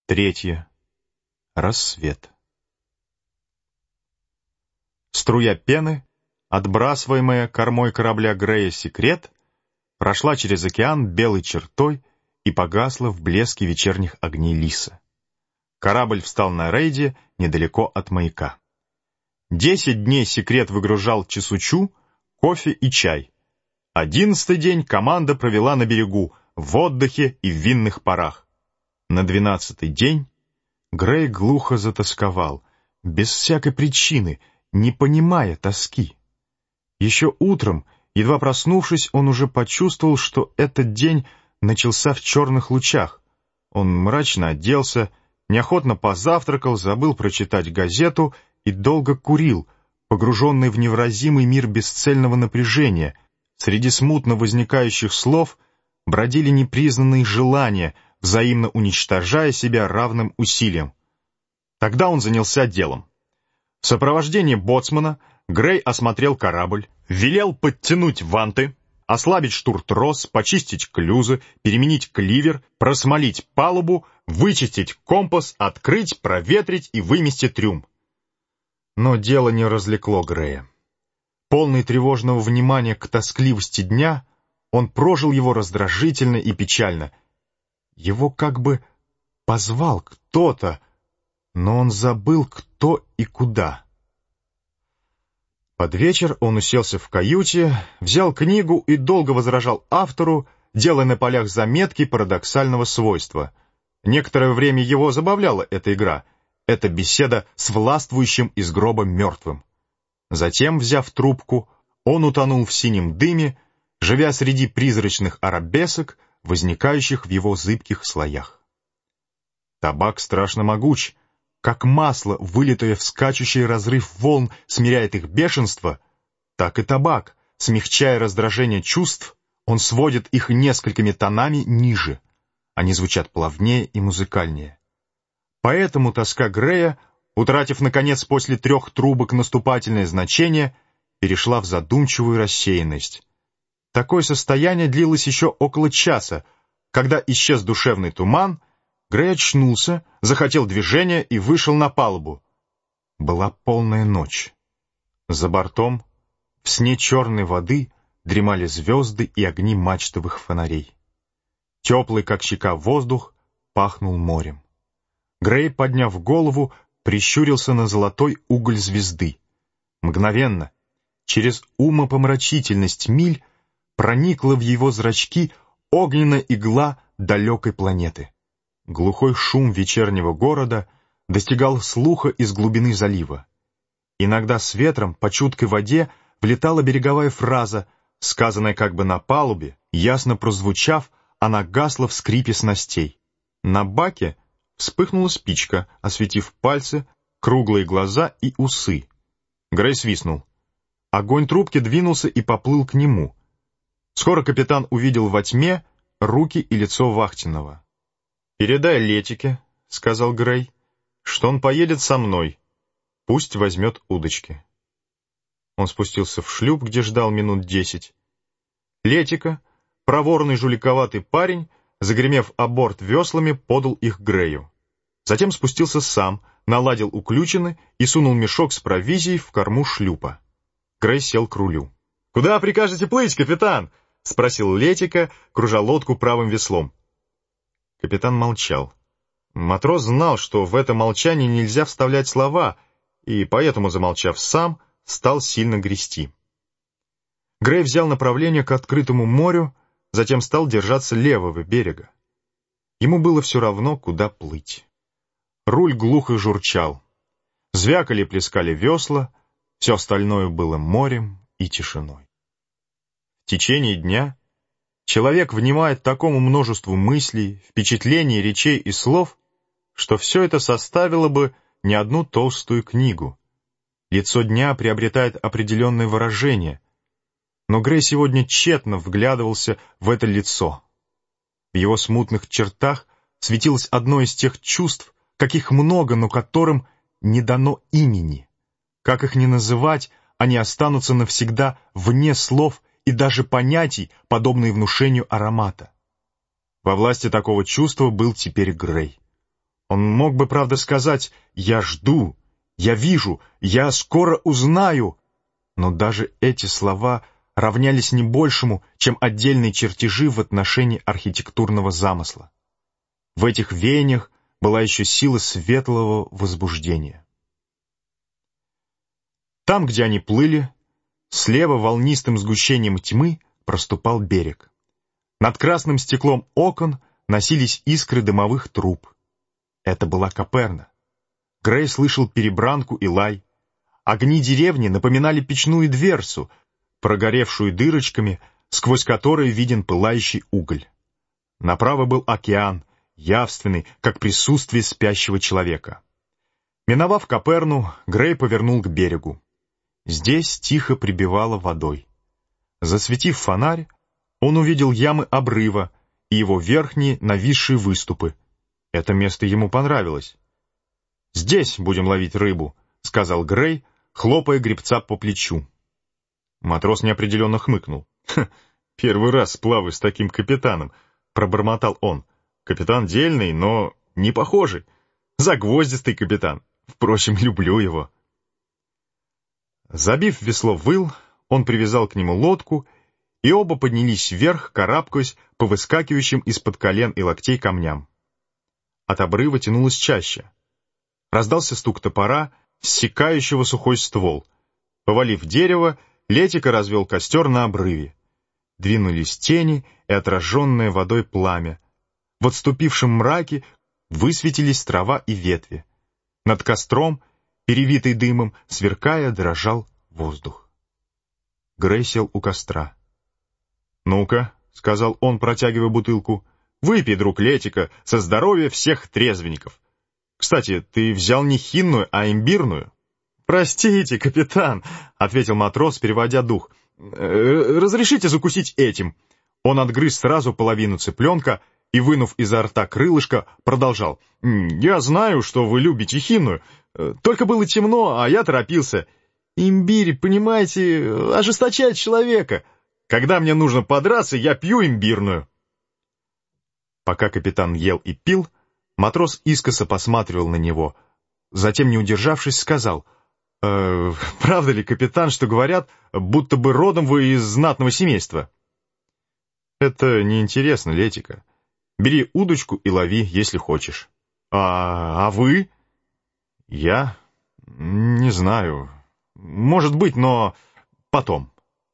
3. Рассвет. Струя пены, отбрасываемая кормой корабля Грея «Секрет», прошла через океан белой чертой и погасла в блеске вечерних огней Лиса. Корабль встал на рейде недалеко от маяка. 10 дней «Секрет» выгружал чесучу, кофе и чай. 11-й день команда провела на берегу, в отдыхе и в винных парах. На 12-й день Грей глухо затосковал, без всякой причины, не понимая тоски. Еще утром, едва проснувшись, он уже почувствовал, что этот день начался в черных лучах. Он мрачно оделся, неохотно позавтракал, забыл прочитать газету и долго курил, погруженный в невыразимый мир бесцельного напряжения. Среди смутно возникающих слов бродили непризнанные желания, взаимно уничтожая себя равным усилием. Тогда он занялся делом. В сопровождении боцмана Грей осмотрел корабль, велел подтянуть ванты, ослабить штуртрос, почистить клюзы, переменить кливер, просмолить палубу, вычистить компас, открыть, проветрить и вымести трюм. Но дело не развлекло Грея. Полный тревожного внимания к тоскливости дня, он прожил его раздражительно и печально. Его как бы позвал кто-то, но он забыл, кто и куда. Под вечер он уселся в каюте, взял книгу и долго возражал автору, делая на полях заметки парадоксального свойства. Некоторое время его забавляла эта игра, эта беседа с властвующим из гроба мертвым. Затем, взяв трубку, он утонул в синем дыме, живя среди призрачных арабесок, возникающих в его зыбких слоях. Табак страшно могуч. Как масло, вылитое в скачущий разрыв волн, смиряет их бешенство, так и табак, смягчая раздражение чувств, он сводит их несколькими тонами ниже. Они звучат плавнее и музыкальнее. Поэтому тоска Грея, утратив, наконец, после 3 трубок наступательное значение, перешла в задумчивую рассеянность. Такое состояние длилось еще около часа, когда исчез душевный туман. Грей очнулся, захотел движения и вышел на палубу. Была полная ночь. За бортом, в сне черной воды, дремали звезды и огни мачтовых фонарей. Теплый, как щека, воздух пахнул морем. Грей, подняв голову, прищурился на золотой уголь звезды. Мгновенно, через умопомрачительность миль, проникла в его зрачки огненная игла далекой планеты. Глухой шум вечернего города достигал слуха из глубины залива. Иногда с ветром по чуткой воде влетала береговая фраза, сказанная как бы на палубе, ясно прозвучав, она гасла в скрипе снастей. На баке вспыхнула спичка, осветив пальцы, круглые глаза и усы. Грей свистнул. Огонь трубки двинулся и поплыл к нему. Скоро капитан увидел во тьме руки и лицо вахтенного. «Передай Летике», — сказал Грей, — «что он поедет со мной. Пусть возьмет удочки». Он спустился в шлюп, где ждал минут 10. Летика, проворный жуликоватый парень, загремев о борт веслами, подал их Грею. Затем спустился сам, наладил уключины и сунул мешок с провизией в корму шлюпа. Грей сел к рулю. «Куда прикажете плыть, капитан?» — спросил Летика, кружа лодку правым веслом. Капитан молчал. Матрос знал, что в это молчание нельзя вставлять слова, и поэтому, замолчав сам, стал сильно грести. Грей взял направление к открытому морю, затем стал держаться левого берега. Ему было все равно, куда плыть. Руль глухо журчал. Звякали и плескали весла, все остальное было морем и тишиной. В течение дня человек внимает такому множеству мыслей, впечатлений, речей и слов, что все это составило бы не одну толстую книгу. Лицо дня приобретает определенное выражение, но Грей сегодня тщетно вглядывался в это лицо. В его смутных чертах светилось одно из тех чувств, каких много, но которым не дано имени. Как их ни называть, они останутся навсегда вне слов и даже понятий, подобные внушению аромата. Во власти такого чувства был теперь Грей. Он мог бы, правда, сказать «я жду», «я вижу», «я скоро узнаю», но даже эти слова равнялись не большему, чем отдельные чертежи в отношении архитектурного замысла. В этих веяниях была еще сила светлого возбуждения. Там, где они плыли, слева волнистым сгущением тьмы проступал берег. Над красным стеклом окон носились искры дымовых труб. Это была Каперна. Грей слышал перебранку и лай. Огни деревни напоминали печную дверцу, прогоревшую дырочками, сквозь которые виден пылающий уголь. Направо был океан, явственный, как присутствие спящего человека. Миновав Каперну, Грей повернул к берегу. Здесь тихо прибивало водой. Засветив фонарь, он увидел ямы обрыва и его верхние нависшие выступы. Это место ему понравилось. «Здесь будем ловить рыбу», — сказал Грей, хлопая гребца по плечу. Матрос неопределенно хмыкнул. «Первый раз плаваю с таким капитаном», — пробормотал он. «Капитан дельный, но не похожий. Загвоздистый капитан. Впрочем, люблю его». Забив весло в выл, он привязал к нему лодку, и оба поднялись вверх, карабкаясь по выскакивающим из-под колен и локтей камням. От обрыва тянулось чаще. Раздался стук топора, ссекающего сухой ствол. Повалив дерево, Летика развел костер на обрыве. Двинулись тени и отраженное водой пламя. В отступившем мраке высветились трава и ветви. Над костром, перевитый дымом, сверкая, дрожал воздух. Грей сел у костра. «Ну-ка», — сказал он, протягивая бутылку, — «выпей, друг Летика, со здоровья всех трезвенников. Кстати, ты взял не хинную, а имбирную». «Простите, капитан», — ответил матрос, переводя дух. «Разрешите закусить этим». Он отгрыз сразу половину цыпленка и, вынув изо рта крылышко, продолжал. «Я знаю, что вы любите хинную. Только было темно, а я торопился. Имбирь, понимаете, ожесточает человека. Когда мне нужно подраться, я пью имбирную». Пока капитан ел и пил, матрос искоса посматривал на него. Затем, не удержавшись, сказал: «Правда ли, капитан, что говорят, будто бы родом вы из знатного семейства?» «Это неинтересно, Летика. Бери удочку и лови, если хочешь». «А вы?» «Я? Не знаю. Может быть, но потом».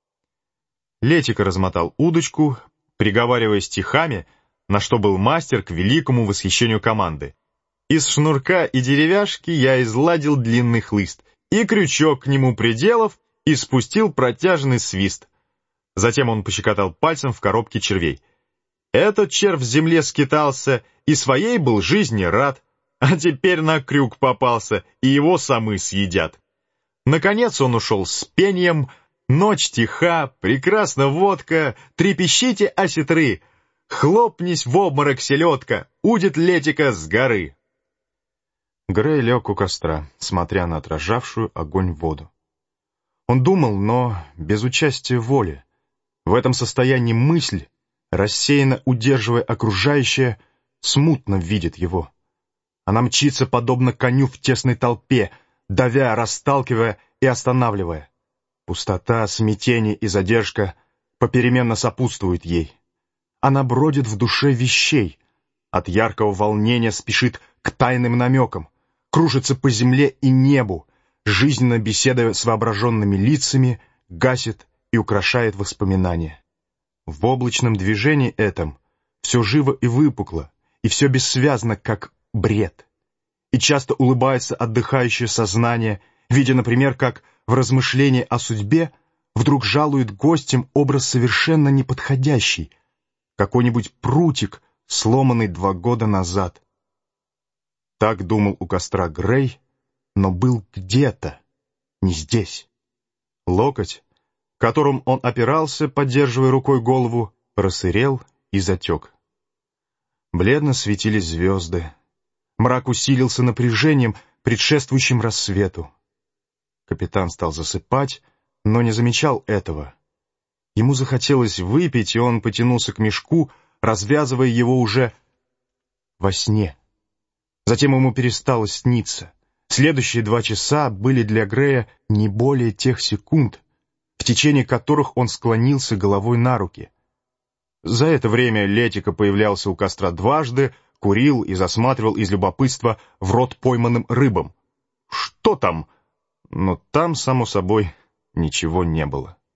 Летика размотал удочку, приговаривая стихами, на что был мастер к великому восхищению команды. «Из шнурка и деревяшки я изладил длинный хлыст, и крючок к нему приделав, и спустил протяжный свист». Затем он пощекотал пальцем в коробке червей. «Этот червь в земле скитался, и своей был жизни рад, а теперь на крюк попался, и его самы съедят». Наконец он ушел с пением: «Ночь тиха, прекрасна водка, трепещите осетры, хлопнись в обморок селедка, удит Летика с горы». Грей лег у костра, смотря на отражавшую огонь воду. Он думал, но без участия воли. В этом состоянии мысль, рассеянно удерживая окружающее, смутно видит его. Она мчится подобно коню в тесной толпе, давя, расталкивая и останавливая. Пустота, смятение и задержка попеременно сопутствуют ей. Она бродит в душе вещей, от яркого волнения спешит к тайным намекам, кружится по земле и небу, жизненно беседуя с воображенными лицами, гасит и украшает воспоминания. В облачном движении этом все живо и выпукло, и все бессвязно, как бред. И часто улыбается отдыхающее сознание, видя, например, как в размышлении о судьбе вдруг жалует гостям образ совершенно неподходящий, какой-нибудь прутик, сломанный 2 года назад. Так думал у костра Грей, но был где-то, не здесь. Локоть, которым он опирался, поддерживая рукой голову, просырел и затек. Бледно светились звезды. Мрак усилился напряжением, предшествующим рассвету. Капитан стал засыпать, но не замечал этого. Ему захотелось выпить, и он потянулся к мешку, развязывая его уже во сне. Затем ему перестало сниться. Следующие 2 часа были для Грея не более тех секунд, в течение которых он склонился головой на руки. За это время Летика появлялся у костра дважды, курил и засматривал из любопытства в рот пойманным рыбам. Что там? Но там, само собой, ничего не было.